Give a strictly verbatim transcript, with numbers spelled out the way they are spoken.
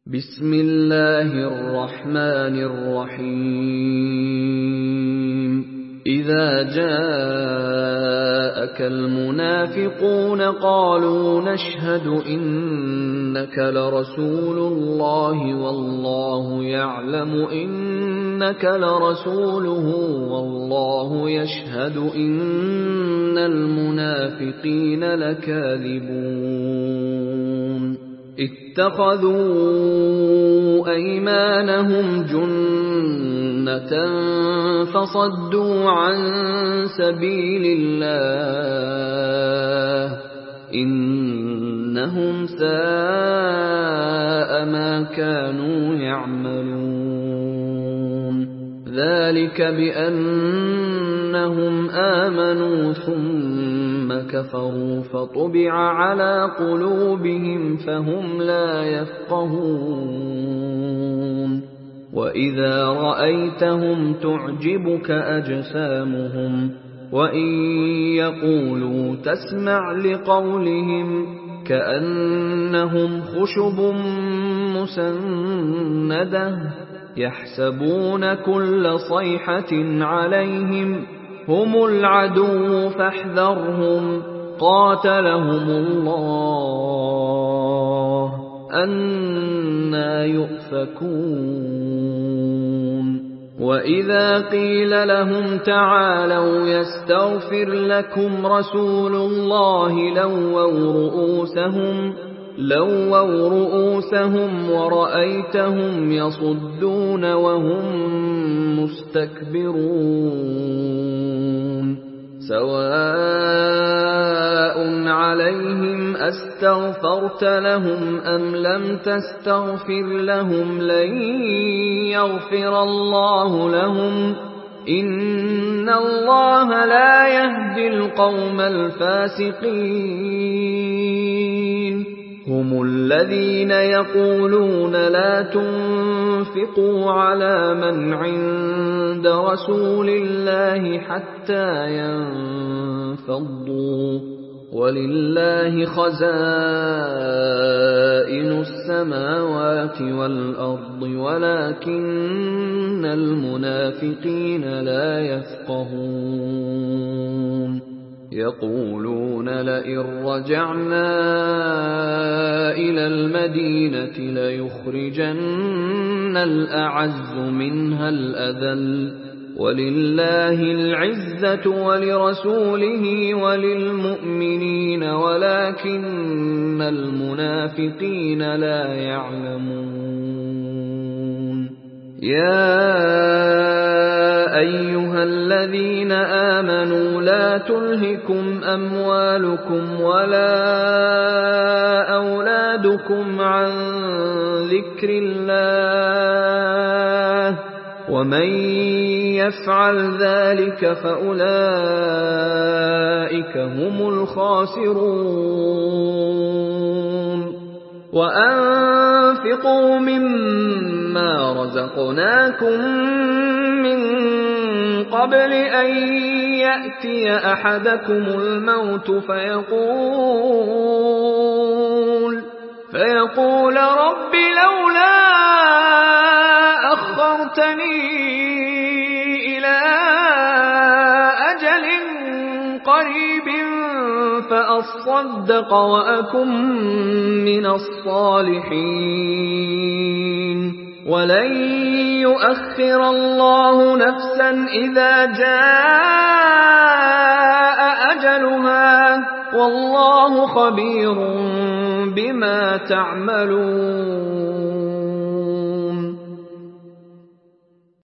بسم الله الرحمن الرحيم إذا جاءك المنافقون قالوا نشهد إنك لرسول الله والله يعلم إنك لرسوله والله يشهد إن المنافقين لكاذبون اتخذوا أيمانهم جنة فصدوا عن سبيل الله إنهم ساء ما كانوا يعملون ذلك بأنهم آمنوا ثم كفروا فطبع على قلوبهم فهم لا يفقهون وإذا رأيتهم تعجبك أجسامهم وإن يقولوا تسمع لقولهم كأنهم خشب مسندة يحسبون كل صيحة عليهم هم العدو فاحذرهم قاتلهم الله أنى يؤفكون وإذا قيل لهم تعالوا يستغفر لكم رسول الله لووا رؤوسهم لووا رؤوسهم ورأيتهم يصدون وهم مستكبرون سواء عليهم أستغفرت لهم أم لم تستغفر لهم لن يغفر الله لهم إن الله لا يهدي القوم الفاسقين هم الذين يقولون لا تنفقوا على من عند رسول الله حتى ينفضوا ولله خزائن السماوات والأرض ولكن المنافقين لا يفقهون يقولون لئن رجعنا إلى المدينة ليخرجن الأعز منها الأذل ولله العزة ولرسوله وللمؤمنين ولكن المنافقين لا يعلمون يا أيها الذين آمنوا لا تلهكم أموالكم ولا أولادكم عن ذكر الله ومن يفعل ذلك فأولئك هم الخاسرون وأنفقوا مما رزقناكم من قبل أن يأتي أحدكم الموت فيقول فيقول رب لولا أخرتني إلى أجل قريب فأصدق وأكن من الصالحين ولن يؤخر الله نفسا إذا جاء أجلها والله خبير بما تعملون